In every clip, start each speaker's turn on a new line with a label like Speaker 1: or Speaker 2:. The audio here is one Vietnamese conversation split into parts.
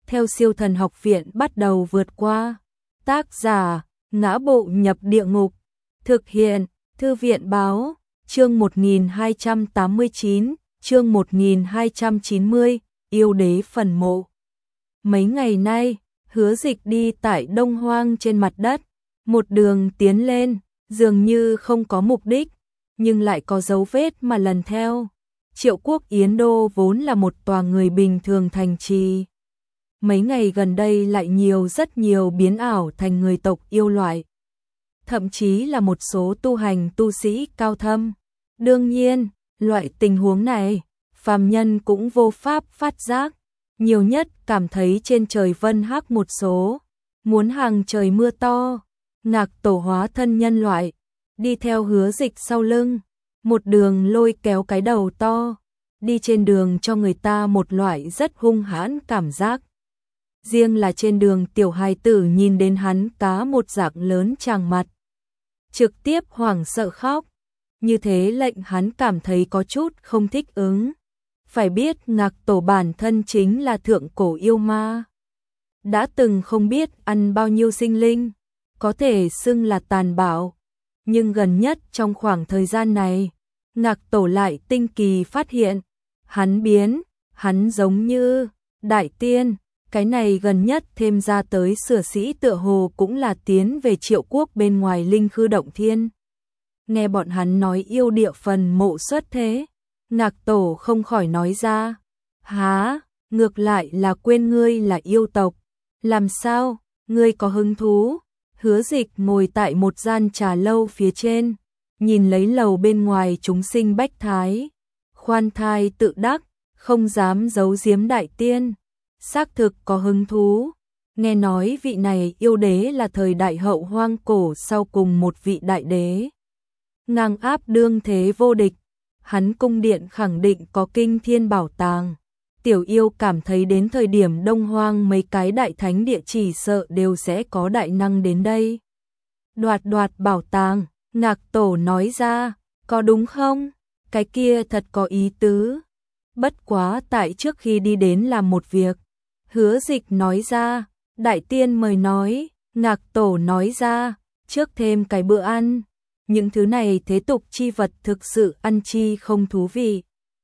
Speaker 1: theo Siêu Thần Học Viện bắt đầu vượt qua. Tác giả: Ngã Bộ Nhập Địa Ngục. Thực hiện: Thư viện báo. Chương 1289, chương 1290, Yêu Đế Phần Mộ. Mấy ngày nay, Hứa Dịch đi tại Đông Hoang trên mặt đất, một đường tiến lên, dường như không có mục đích, nhưng lại có dấu vết mà lần theo. Triệu Quốc Yến Đô vốn là một tòa người bình thường thành trì. Mấy ngày gần đây lại rất nhiều biến ảo thành người tộc yêu loại. Thậm chí là một số tu hành tu sĩ cao thâm. Đương nhiên, loại tình huống này, phàm nhân cũng vô pháp phát giác. Nhiều nhất cảm thấy trên trời vân hắc một số. Muốn hàng trời mưa to, Ngạc Tổ hóa thân nhân loại, đi theo Hứa Dịch sau lưng, một đường lôi kéo cái đầu to, đi trên đường cho người ta một loại rất hung hãn cảm giác. Riêng là trên đường tiểu hài tử nhìn đến hắn cá một dạng lớn tràng mặt, trực tiếp hoảng sợ khóc, như thế lệnh hắn cảm thấy có chút không thích ứng. Phải biết Ngạc Tổ bản thân chính là thượng cổ yêu ma, đã từng không biết ăn bao nhiêu sinh linh, có thể xưng là tàn bạo. Nhưng gần nhất trong khoảng thời gian này, Ngạc Tổ lại tinh kỳ phát hiện, hắn giống như đại tiên. Cái này gần nhất thêm ra tới sửa sĩ tựa hồ cũng là tiến về Triệu Quốc bên ngoài Linh Khư Động Thiên. Nghe bọn hắn nói yêu địa phần mộ xuất thế, Ngạc Tổ không khỏi nói ra: "Hả, ngược lại là quên ngươi là yêu tộc, làm sao, ngươi có hứng thú?" Hứa Dịch ngồi tại một gian trà lâu phía trên, nhìn lấy lầu bên ngoài chúng sinh bách thái, khoan thai tự đắc, không dám giấu giếm đại tiên. Xác thực có hứng thú, nghe nói vị này yêu đế là thời đại hậu hoang cổ sau cùng một vị đại đế, ngang áp đương thế vô địch, hắn cung điện khẳng định có kinh thiên bảo tàng. Tiểu yêu cảm thấy đến thời điểm Đông Hoang mấy cái đại thánh địa chỉ sợ đều sẽ có đại năng đến đây đoạt bảo tàng. Ngạc Tổ nói ra: "Có đúng không? Cái kia thật có ý tứ. Bất quá tại trước khi đi đến làm một việc." Hứa Dịch nói ra: "Đại tiên mời nói." Ngạc Tổ nói ra: "Trước thêm cái bữa ăn, những thứ này thế tục chi vật thực sự ăn chi không thú vị."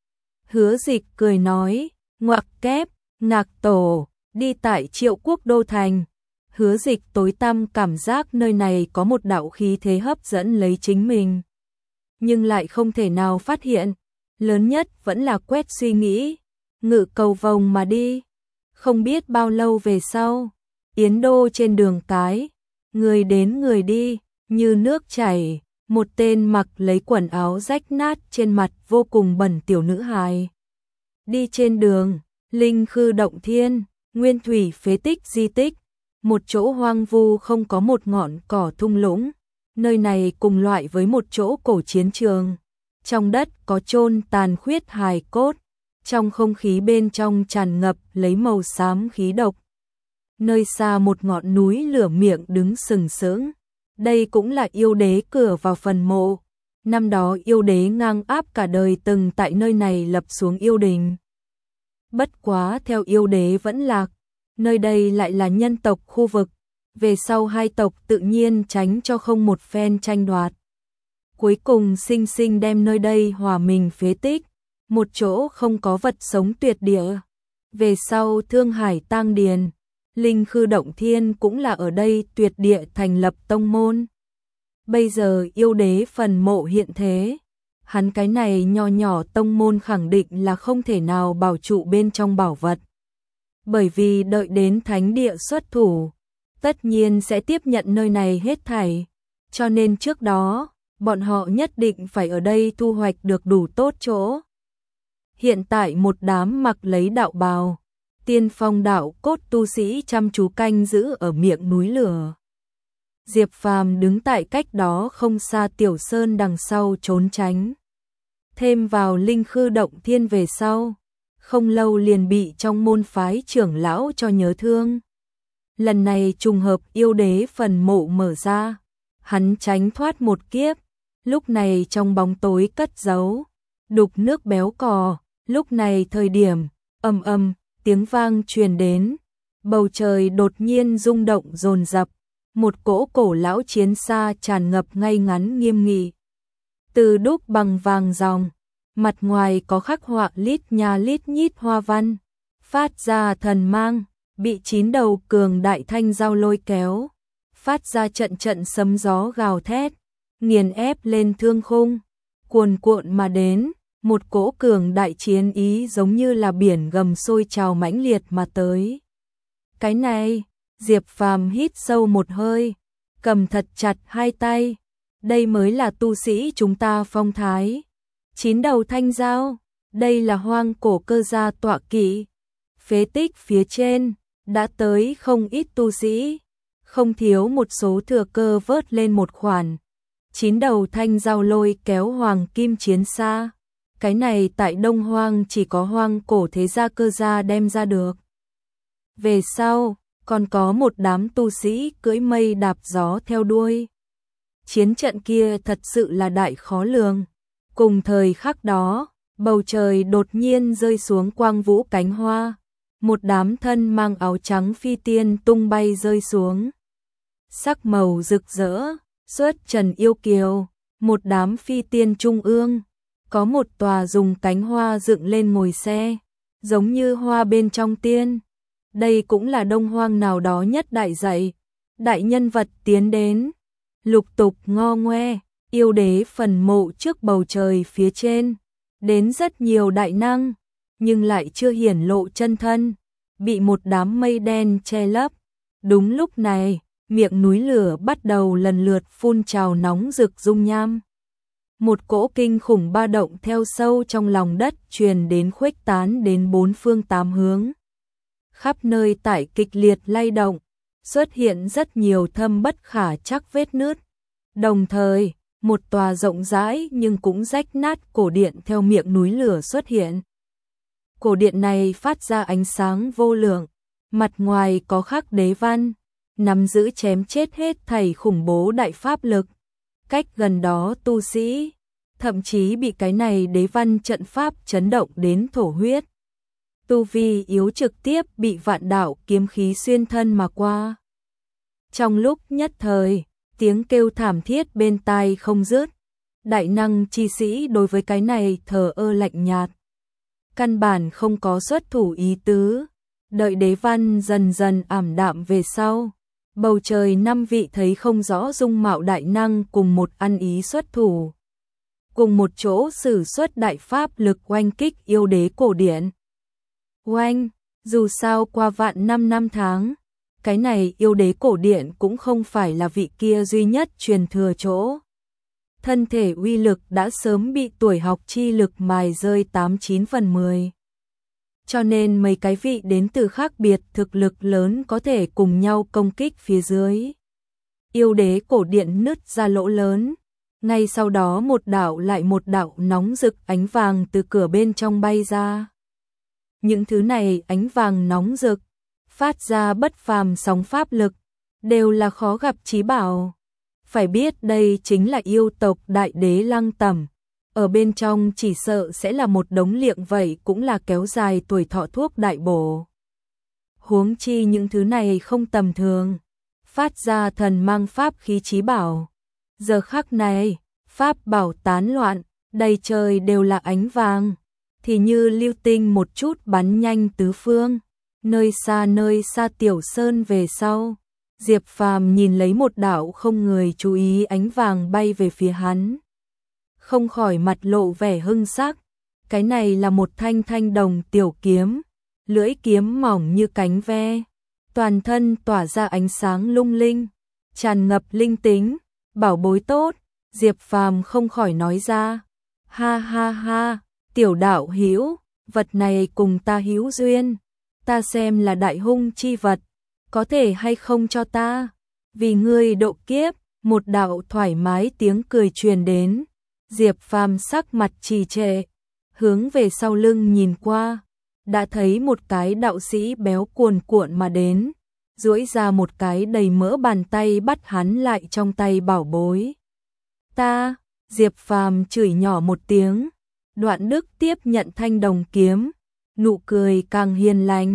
Speaker 1: Hứa Dịch cười nói: "Ngoặc kép." Ngạc Tổ đi tại Triệu Quốc đô thành, Hứa Dịch tối tăm cảm giác nơi này có một đạo khí thế hấp dẫn lấy chính mình, nhưng lại không thể nào phát hiện. Lớn nhất vẫn là quét suy nghĩ, ngự cầu vồng mà đi. Không biết bao lâu về sau, Yến Đô trên đường cái, người đến người đi, như nước chảy, một tên mặc lấy quần áo rách nát trên mặt vô cùng bẩn tiểu nữ hài. Đi trên đường, Linh Khư Động Thiên, nguyên thủy phế tích di tích, một chỗ hoang vu không có một ngọn cỏ thung lũng. Nơi này cùng loại với một chỗ cổ chiến trường. Trong đất có chôn tàn khuyết hài cốt, trong không khí bên trong tràn ngập lấy màu xám khí độc. Nơi xa một ngọn núi lửa miệng đứng sừng sững. Đây cũng là yêu đế cửa vào phần mộ. Năm đó yêu đế ngang áp cả đời từng tại nơi này lập xuống yêu đình. Bất quá theo yêu đế vẫn lạc, nơi đây lại là nhân tộc khu vực. Về sau hai tộc tự nhiên tránh cho không một phen tranh đoạt. Cuối cùng sinh sinh đem nơi đây hòa mình phế tích, một chỗ không có vật sống tuyệt địa. Về sau Thương Hải Tang Điền, Linh Khư Động Thiên cũng là ở đây tuyệt địa thành lập tông môn. Bây giờ yêu đế phần mộ hiện thế, hắn cái này nho nhỏ tông môn khẳng định là không thể nào bảo trụ bên trong bảo vật. Bởi vì đợi đến thánh địa xuất thủ, tất nhiên sẽ tiếp nhận nơi này hết thảy, cho nên trước đó, bọn họ nhất định phải ở đây thu hoạch được đủ tốt chỗ. Hiện tại một đám mặc lấy đạo bào, tiên phong đạo cốt tu sĩ chăm chú canh giữ ở miệng núi lửa. Diệp Phàm đứng tại cách đó không xa tiểu sơn đằng sau trốn tránh. Thêm vào Linh Khư Động Thiên về sau, không lâu liền bị trong môn phái trưởng lão cho nhớ thương. Lần này trùng hợp yêu đế phần mộ mở ra, hắn tránh thoát một kiếp, lúc này trong bóng tối cất giấu, đục nước béo cò. Lúc này thời điểm, ầm ầm, tiếng vang truyền đến, bầu trời đột nhiên rung động dồn dập, một cỗ cổ lão chiến xa tràn ngập ngay ngắn nghiêm nghị. Từ đúc bằng vàng ròng, mặt ngoài có khắc họa lít nha lít nhít hoa văn, phát ra thần mang, bị 9 đầu cường đại thanh dao lôi kéo, phát ra trận trận sấm gió gào thét, nghiền ép lên thương khung, cuồn cuộn mà đến, một cỗ cường đại chiến ý giống như là biển gầm sôi trào mãnh liệt mà tới. Cái này, Diệp Phàm hít sâu một hơi, cầm thật chặt hai tay, đây mới là tu sĩ chúng ta phong thái. 9 đầu thanh dao, đây là hoang cổ cơ gia tọa kỵ. Phế tích phía trên, đã tới không ít tu sĩ, không thiếu một số thừa cơ vớt lên một khoản. 9 đầu thanh dao lôi kéo hoàng kim chiến xa. Cái này tại Đông Hoang chỉ có hoang cổ thế gia cơ gia đem ra được. Về sau, còn có một đám tu sĩ cưỡi mây đạp gió theo đuôi. Chiến trận kia thật sự là đại khó lường. Cùng thời khắc đó, bầu trời đột nhiên rơi xuống quang vũ cánh hoa. Một đám thân mang áo trắng phi tiên tung bay rơi xuống. Sắc màu rực rỡ, xuất trần yêu kiều, một đám phi tiên trung ương. Có một tòa dùng cánh hoa dựng lên ngồi xe, giống như hoa bên trong tiên. Đây cũng là Đông Hoang nào đó nhất đại dạy. Đại nhân vật tiến đến, lục tục ngo ngoe, yêu đế phần mộ trước bầu trời phía trên. Đến rất nhiều đại năng, nhưng lại chưa hiển lộ chân thân, bị một đám mây đen che lấp. Đúng lúc này, miệng núi lửa bắt đầu lần lượt phun trào nóng rực dung nham. Một cỗ kinh khủng ba động theo sâu trong lòng đất truyền đến khuếch tán đến bốn phương tám hướng. Khắp nơi tại kịch liệt lay động, xuất hiện rất nhiều thâm bất khả trắc vết nứt. Đồng thời, một tòa rộng rãi nhưng cũng rách nát cổ điện theo miệng núi lửa xuất hiện. Cổ điện này phát ra ánh sáng vô lượng, mặt ngoài có khắc đế văn, nắm giữ chém chết hết thảy khủng bố đại pháp lực. Cách gần đó tu sĩ, thậm chí bị cái này đế văn trận pháp chấn động đến thổ huyết. Tu vi yếu trực tiếp bị vạn đạo kiếm khí xuyên thân mà qua. Trong lúc nhất thời, tiếng kêu thảm thiết bên tai không dứt. Đại năng chi sĩ đối với cái này thờ ơ lạnh nhạt. Căn bản không có xuất thủ ý tứ. Đợi đế văn dần dần ảm đạm về sau. Bầu trời 5 vị thấy không rõ dung mạo đại năng cùng một ăn ý xuất thủ. Cùng một chỗ sử xuất đại pháp lực oanh kích yêu đế cổ điển. Oanh, dù sao qua vạn năm tháng, cái này yêu đế cổ điển cũng không phải là vị kia duy nhất truyền thừa chỗ. Thân thể uy lực đã sớm bị tuổi học chi lực mài rơi 89/10. Cho nên mấy cái vị đến từ khác biệt thực lực lớn có thể cùng nhau công kích phía dưới. Yêu đế cổ điện nứt ra lỗ lớn. Ngay sau đó một đạo lại một đạo nóng rực ánh vàng từ cửa bên trong bay ra. Những thứ này ánh vàng nóng rực, phát ra bất phàm sóng pháp lực, đều là khó gặp chí bảo. Phải biết đây chính là yêu tộc đại đế Lăng Tẩm. Ở bên trong chỉ sợ sẽ là một đống liệng vậy cũng là kéo dài tuổi thọ thuốc đại bổ. Huống chi những thứ này không tầm thường, phát ra thần mang pháp khí chí bảo. Giờ khắc này, pháp bảo tán loạn, đầy trời đều là ánh vàng, thì như lưu tinh một chút bắn nhanh tứ phương. Nơi xa tiểu sơn về sau, Diệp Phàm nhìn lấy một đạo không người chú ý ánh vàng bay về phía hắn. Không khỏi mặt lộ vẻ hưng sắc, cái này là một thanh thanh đồng tiểu kiếm, lưỡi kiếm mỏng như cánh ve, toàn thân tỏa ra ánh sáng lung linh, tràn ngập linh tính, bảo bối tốt. Diệp Phàm không khỏi nói ra, ha ha ha, tiểu đạo hữu, vật này cùng ta hữu duyên, ta xem là đại hung chi vật, có thể hay không cho ta, vì ngươi độ kiếp. Một đạo thoải mái tiếng cười truyền đến. Diệp Phàm sắc mặt trì trệ, hướng về sau lưng nhìn qua, đã thấy một cái đạo sĩ béo cuồn cuộn mà đến, duỗi ra một cái đầy mỡ bàn tay bắt hắn lại trong tay bảo bối. Ta, Diệp Phàm chửi nhỏ một tiếng, Đoạn Đức tiếp nhận thanh đồng kiếm, nụ cười càng hiền lành,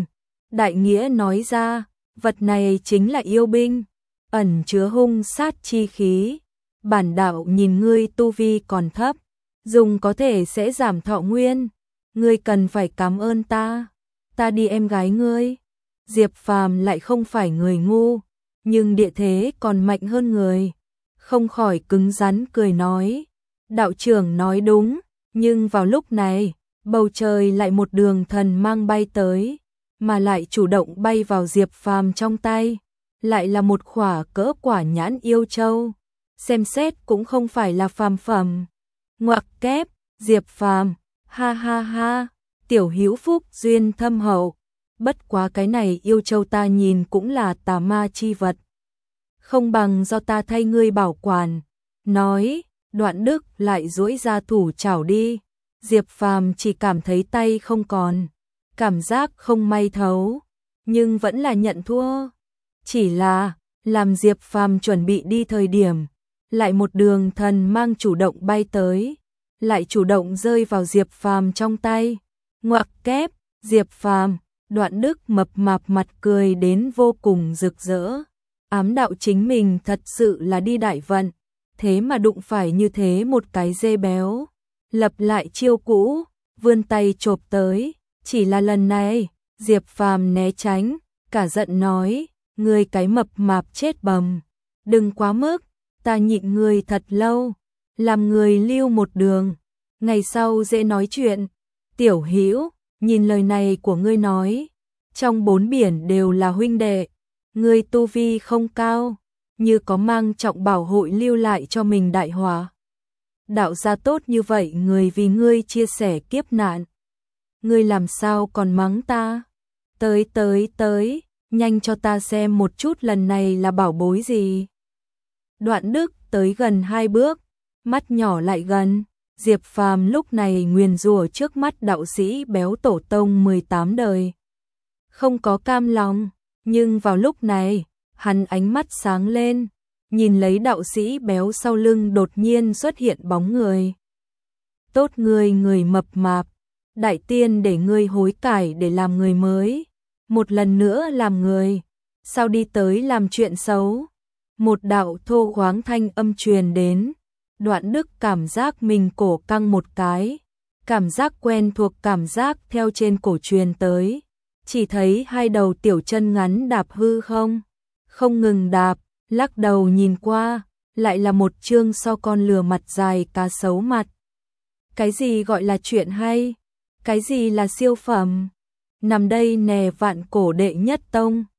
Speaker 1: Đại nghĩa nói ra, vật này chính là yêu binh, ẩn chứa hung sát chi khí. Bản đạo nhìn ngươi tu vi còn thấp, dùng có thể sẽ giảm thọ nguyên, ngươi cần phải cảm ơn ta đi em gái ngươi. Diệp Phàm lại không phải người ngu, nhưng địa thế còn mạnh hơn người, không khỏi cứng rắn cười nói, đạo trưởng nói đúng, nhưng vào lúc này, bầu trời lại một đường thần mang bay tới, mà lại chủ động bay vào Diệp Phàm trong tay, lại là một khỏa cỡ quả nhãn yêu châu, xem xét cũng không phải là phàm phẩm. Ngoặc kép, Diệp Phàm, ha ha ha, tiểu hữu phúc duyên thâm hậu, bất quá cái này yêu châu ta nhìn cũng là tà ma chi vật, không bằng do ta thay ngươi bảo quản. Nói, Đoạn Đức lại duỗi ra thủ chảo đi. Diệp Phàm chỉ cảm thấy tay không còn, cảm giác không may thấu, nhưng vẫn là nhận thua. Chỉ là, làm Diệp Phàm chuẩn bị đi thời điểm, lại một đường thần mang chủ động bay tới, lại chủ động rơi vào Diệp Phàm trong tay. Ngoặc kép, Diệp Phàm, Đoạn Đức mập mạp mặt cười đến vô cùng rực rỡ. Ám đạo chính mình thật sự là đi đại vận, thế mà đụng phải như thế một cái dê béo. Lập lại chiêu cũ, vươn tay chộp tới, chỉ là lần này, Diệp Phàm né tránh, cả giận nói, ngươi cái mập mạp chết bầm, đừng quá mức, ta nhịn ngươi thật lâu, làm người lưu một đường, ngày sau dễ nói chuyện. Tiểu Hữu, nhìn lời này của ngươi nói, trong bốn biển đều là huynh đệ, ngươi tu vi không cao, như có mang trọng bảo hội lưu lại cho mình đại họa. Đạo gia tốt như vậy người vì ngươi chia sẻ kiếp nạn, ngươi làm sao còn mắng ta? Tới, nhanh cho ta xem một chút lần này là bảo bối gì. Đoạn Đức tới gần 2 bước, mắt nhỏ lại gần, Diệp Phàm lúc này nguyền rủa trước mắt đạo sĩ béo tổ tông 18 đời. Không có cam lòng, nhưng vào lúc này, hắn ánh mắt sáng lên, nhìn lấy đạo sĩ béo sau lưng đột nhiên xuất hiện bóng người. Tốt người mập mạp, đại tiên để ngươi hối cải để làm người mới, một lần nữa làm người, sao đi tới làm chuyện xấu. Một đạo thô khoáng thanh âm truyền đến, Đoạn Đức cảm giác mình cổ căng một cái, cảm giác quen thuộc cảm giác theo trên cổ truyền tới, chỉ thấy 2 đầu tiểu chân ngắn đạp hư không ngừng đạp, lắc đầu nhìn qua, lại là một chương so con lừa mặt dài cá sấu mặt. Cái gì gọi là chuyện hay? Cái gì là siêu phẩm? Nằm đây nè vạn cổ đệ nhất tông.